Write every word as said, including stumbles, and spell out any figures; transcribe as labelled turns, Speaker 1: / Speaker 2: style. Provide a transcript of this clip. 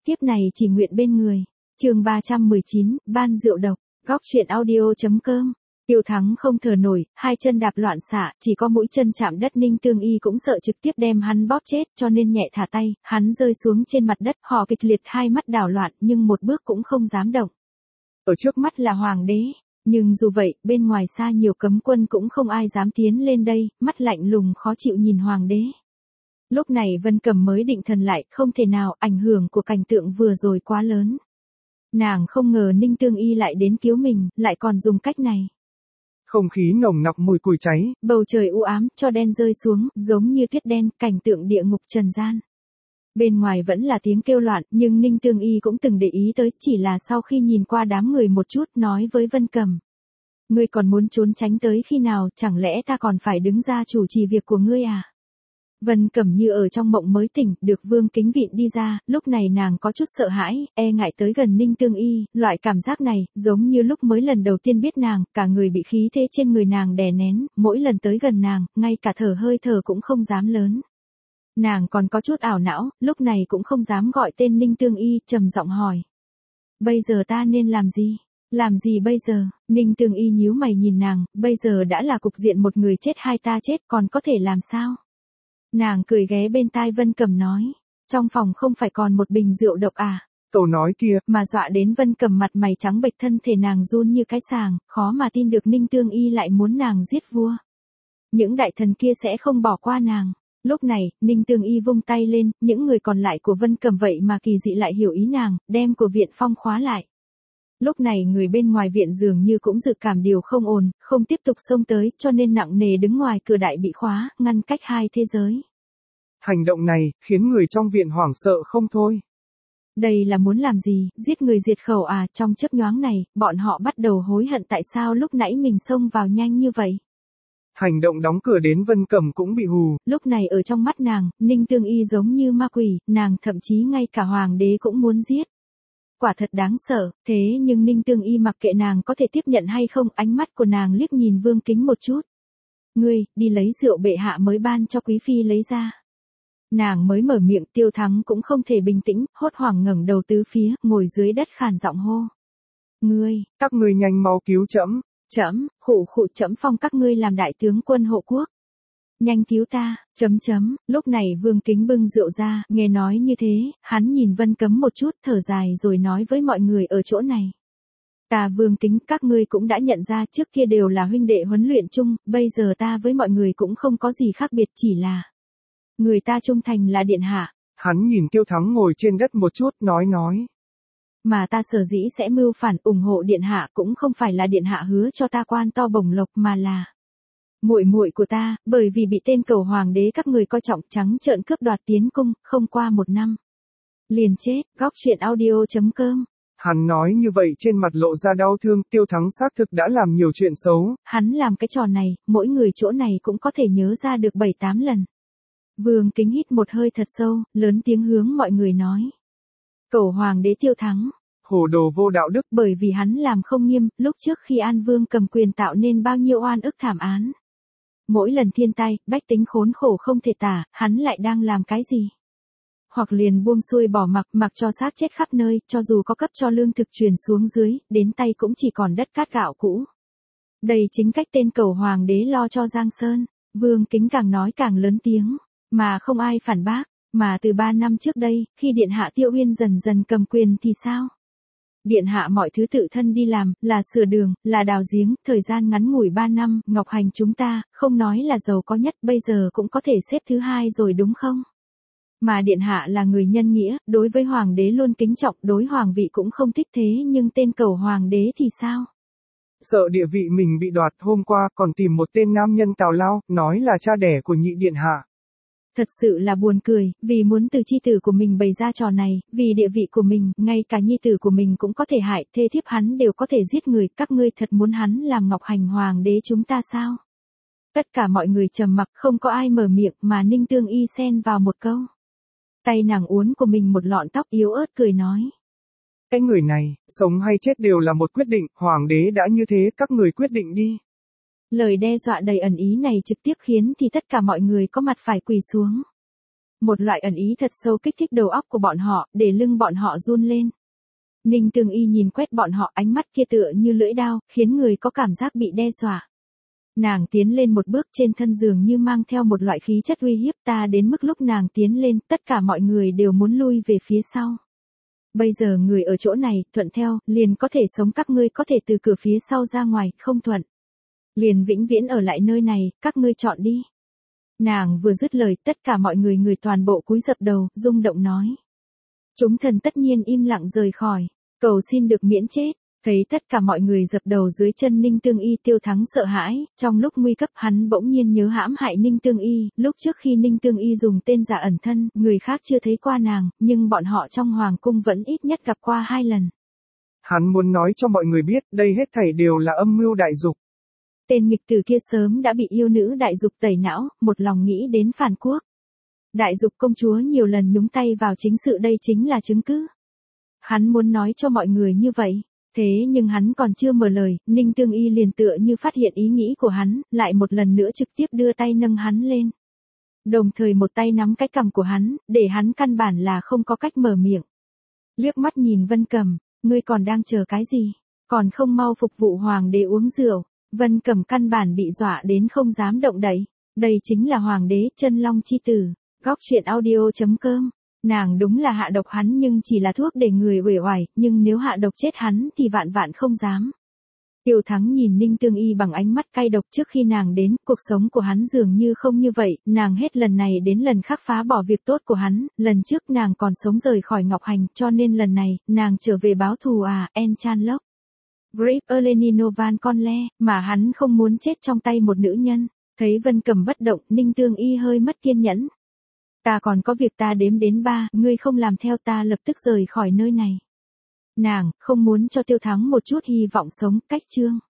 Speaker 1: Tiếp này chỉ nguyện bên người. Chương ba trăm mười chín, ban rượu độc. Góc truyện audio chấm com. Tiêu Thắng không thở nổi, hai chân đạp loạn xạ, chỉ có mũi chân chạm đất. Ninh Tương Y cũng sợ trực tiếp đem hắn bóp chết, cho nên nhẹ thả tay, hắn rơi xuống trên mặt đất, họ kịch liệt hai mắt đảo loạn, nhưng một bước cũng không dám động. Ở trước mắt là hoàng đế, nhưng dù vậy, bên ngoài xa nhiều cấm quân cũng không ai dám tiến lên đây, mắt lạnh lùng khó chịu nhìn hoàng đế. Lúc này Vân Cầm mới định thần lại, không thể nào, ảnh hưởng của cảnh tượng vừa rồi quá lớn. Nàng không ngờ Ninh Tương Y lại đến cứu mình, lại còn dùng cách này.
Speaker 2: Không khí nồng nặc mùi củi cháy,
Speaker 1: bầu trời u ám, cho đen rơi xuống, giống như tuyết đen, cảnh tượng địa ngục trần gian. Bên ngoài vẫn là tiếng kêu loạn, nhưng Ninh Tương Y cũng từng để ý tới, chỉ là sau khi nhìn qua đám người một chút, nói với Vân Cầm. Ngươi còn muốn trốn tránh tới khi nào, chẳng lẽ ta còn phải đứng ra chủ trì việc của ngươi à? Vân Cẩm như ở trong mộng mới tỉnh, được Vương Kính vịn đi ra, lúc này nàng có chút sợ hãi, e ngại tới gần Ninh Tương Y, loại cảm giác này, giống như lúc mới lần đầu tiên biết nàng, cả người bị khí thế trên người nàng đè nén, mỗi lần tới gần nàng, ngay cả thở hơi thở cũng không dám lớn. Nàng còn có chút ảo não, lúc này cũng không dám gọi tên Ninh Tương Y, trầm giọng hỏi. Bây giờ ta nên làm gì? Làm gì bây giờ? Ninh Tương Y nhíu mày nhìn nàng, bây giờ đã là cục diện một người chết hai ta chết, còn có thể làm sao? Nàng cười ghé bên tai Vân Cầm nói, trong phòng không phải còn một bình rượu độc à?
Speaker 2: Câu nói kia,
Speaker 1: mà dọa đến Vân Cầm mặt mày trắng bệch, thân thể nàng run như cái sàng, khó mà tin được Ninh Tương Y lại muốn nàng giết vua. Những đại thần kia sẽ không bỏ qua nàng. Lúc này, Ninh Tương Y vung tay lên, những người còn lại của Vân Cầm vậy mà kỳ dị lại hiểu ý nàng, đem của viện phong khóa lại. Lúc này người bên ngoài viện dường như cũng dự cảm điều không ổn, không tiếp tục xông tới, cho nên nặng nề đứng ngoài cửa đại bị khóa, ngăn cách hai thế giới.
Speaker 2: Hành động này, khiến người trong viện hoảng sợ không thôi.
Speaker 1: Đây là muốn làm gì, giết người diệt khẩu à? Trong chớp nhoáng này, bọn họ bắt đầu hối hận tại sao lúc nãy mình xông vào nhanh như vậy.
Speaker 2: Hành động đóng cửa đến Vân Cầm cũng bị hù.
Speaker 1: Lúc này ở trong mắt nàng, Ninh Tương Y giống như ma quỷ, nàng thậm chí ngay cả hoàng đế cũng muốn giết. Quả thật đáng sợ, thế nhưng Ninh Tương Y mặc kệ nàng có thể tiếp nhận hay không, ánh mắt của nàng liếc nhìn Vương Kính một chút. Ngươi, đi lấy rượu bệ hạ mới ban cho quý phi lấy ra. Nàng mới mở miệng, Tiêu Thắng cũng không thể bình tĩnh, hốt hoảng ngẩng đầu tứ phía, ngồi dưới đất khàn giọng hô. Ngươi,
Speaker 2: các ngươi nhanh mau cứu trẫm.
Speaker 1: Trẫm, khụ khụ, trẫm phong các ngươi làm đại tướng quân hộ quốc. Nhanh cứu ta, chấm chấm, lúc này Vương Kính bưng rượu ra, nghe nói như thế, hắn nhìn Vân Cấm một chút, thở dài rồi nói với mọi người ở chỗ này. Ta Vương Kính, các ngươi cũng đã nhận ra trước kia đều là huynh đệ huấn luyện chung, bây giờ ta với mọi người cũng không có gì khác biệt, chỉ là người ta trung thành là điện hạ.
Speaker 2: Hắn nhìn Tiêu Thắng ngồi trên đất một chút, nói nói.
Speaker 1: Mà ta sở dĩ sẽ mưu phản ủng hộ điện hạ cũng không phải là điện hạ hứa cho ta quan to bổng lộc, mà là muội muội của ta, bởi vì bị tên cầu hoàng đế các người coi trọng, trắng trợn cướp đoạt tiến cung, không qua một năm liền chết. Góc truyện audio chấm com.
Speaker 2: Hắn nói như vậy trên mặt lộ ra đau thương, Tiêu Thắng xác thực đã làm nhiều chuyện xấu.
Speaker 1: Hắn làm cái trò này, mỗi người chỗ này cũng có thể nhớ ra được bảy tám lần. Vương Kính hít một hơi thật sâu, lớn tiếng hướng mọi người nói. Cầu hoàng đế Tiêu Thắng.
Speaker 2: Hồ đồ vô đạo đức.
Speaker 1: Bởi vì hắn làm không nghiêm, lúc trước khi An Vương cầm quyền tạo nên bao nhiêu oan ức thảm án. Mỗi lần thiên tai, bách tính khốn khổ không thể tả, hắn lại đang làm cái gì? Hoặc liền buông xuôi bỏ mặc, mặc cho xác chết khắp nơi, cho dù có cấp cho lương thực truyền xuống dưới, đến tay cũng chỉ còn đất cát gạo cũ. Đây chính cách tên cầu hoàng đế lo cho Giang Sơn. Vương Kính càng nói càng lớn tiếng, mà không ai phản bác. Mà từ ba năm trước đây, khi Điện hạ Tiêu Uyên dần dần cầm quyền thì sao? Điện hạ mọi thứ tự thân đi làm, là sửa đường, là đào giếng, thời gian ngắn ngủi ba năm, Ngọc Hành chúng ta, không nói là giàu có nhất, bây giờ cũng có thể xếp thứ hai rồi đúng không? Mà điện hạ là người nhân nghĩa, đối với hoàng đế luôn kính trọng, đối hoàng vị cũng không thích, thế nhưng tên cầu hoàng đế thì sao?
Speaker 2: Sợ địa vị mình bị đoạt, hôm qua còn tìm một tên nam nhân tào lao, nói là cha đẻ của nhị điện hạ.
Speaker 1: Thật sự là buồn cười, vì muốn từ chi tử của mình bày ra trò này, vì địa vị của mình, ngay cả nhi tử của mình cũng có thể hại, thê thiếp hắn đều có thể giết người, các ngươi thật muốn hắn làm Ngọc Hành hoàng đế chúng ta sao? Tất cả mọi người trầm mặc, không có ai mở miệng, mà Ninh Tương Y xen vào một câu. Tay nàng uốn của mình một lọn tóc, yếu ớt cười nói.
Speaker 2: Cái người này, sống hay chết đều là một quyết định, hoàng đế đã như thế, các người quyết định đi.
Speaker 1: Lời đe dọa đầy ẩn ý này trực tiếp khiến thì tất cả mọi người có mặt phải quỳ xuống. một loại ẩn ý thật sâu kích thích đầu óc của bọn họ, để lưng bọn họ run lên. Ninh Tương Y nhìn quét bọn họ, ánh mắt kia tựa như lưỡi dao, khiến người có cảm giác bị đe dọa. Nàng tiến lên một bước, trên thân giường như mang theo một loại khí chất uy hiếp ta, đến mức lúc nàng tiến lên, tất cả mọi người đều muốn lui về phía sau. Bây giờ người ở chỗ này, thuận theo, liền có thể sống, các ngươi có thể từ cửa phía sau ra ngoài, không thuận, liền vĩnh viễn ở lại nơi này, các ngươi chọn đi. Nàng vừa dứt lời, tất cả mọi người người toàn bộ cúi dập đầu, rung động nói. Chúng thần tất nhiên im lặng rời khỏi, cầu xin được miễn chết. Thấy tất cả mọi người dập đầu dưới chân Ninh Tương Y, Tiêu Thắng sợ hãi, trong lúc nguy cấp hắn bỗng nhiên nhớ hãm hại Ninh Tương Y, lúc trước khi Ninh Tương Y dùng tên giả ẩn thân, người khác chưa thấy qua nàng, nhưng bọn họ trong hoàng cung vẫn ít nhất gặp qua hai lần.
Speaker 2: Hắn muốn nói cho mọi người biết, đây hết thảy đều là âm mưu đại dục.
Speaker 1: Tên nghịch tử kia sớm đã bị yêu nữ đại dục tẩy não, một lòng nghĩ đến phản quốc. Đại dục công chúa nhiều lần nhúng tay vào chính sự, đây chính là chứng cứ. Hắn muốn nói cho mọi người như vậy. Thế nhưng hắn còn chưa mở lời, Ninh Tương Y liền tựa như phát hiện ý nghĩ của hắn, lại một lần nữa trực tiếp đưa tay nâng hắn lên. Đồng thời một tay nắm cái cằm của hắn, để hắn căn bản là không có cách mở miệng. Liếc mắt nhìn Vân Cầm, ngươi còn đang chờ cái gì? Còn không mau phục vụ hoàng đế uống rượu. Vân Cầm căn bản bị dọa đến không dám động đậy. Đây chính là hoàng đế, chân long chi tử. Góc truyện audio chấm com. Nàng đúng là hạ độc hắn nhưng chỉ là thuốc để người uể oải, nhưng nếu hạ độc chết hắn thì vạn vạn không dám. Tiêu Thắng nhìn Ninh Tương Y bằng ánh mắt cay độc, trước khi nàng đến, cuộc sống của hắn dường như không như vậy, nàng hết lần này đến lần khác phá bỏ việc tốt của hắn, lần trước nàng còn sống rời khỏi Ngọc Hành, cho nên lần này, nàng trở về báo thù à, En Chan Lốc. Grip Elenino Van Conle, mà hắn không muốn chết trong tay một nữ nhân. Thấy Vân Cầm bất động, Ninh Tương Y hơi mất kiên nhẫn. Ta còn có việc, ta đếm đến ba, ngươi không làm theo ta lập tức rời khỏi nơi này. Nàng không muốn cho Tiêu Thắng một chút hy vọng sống, cách chương.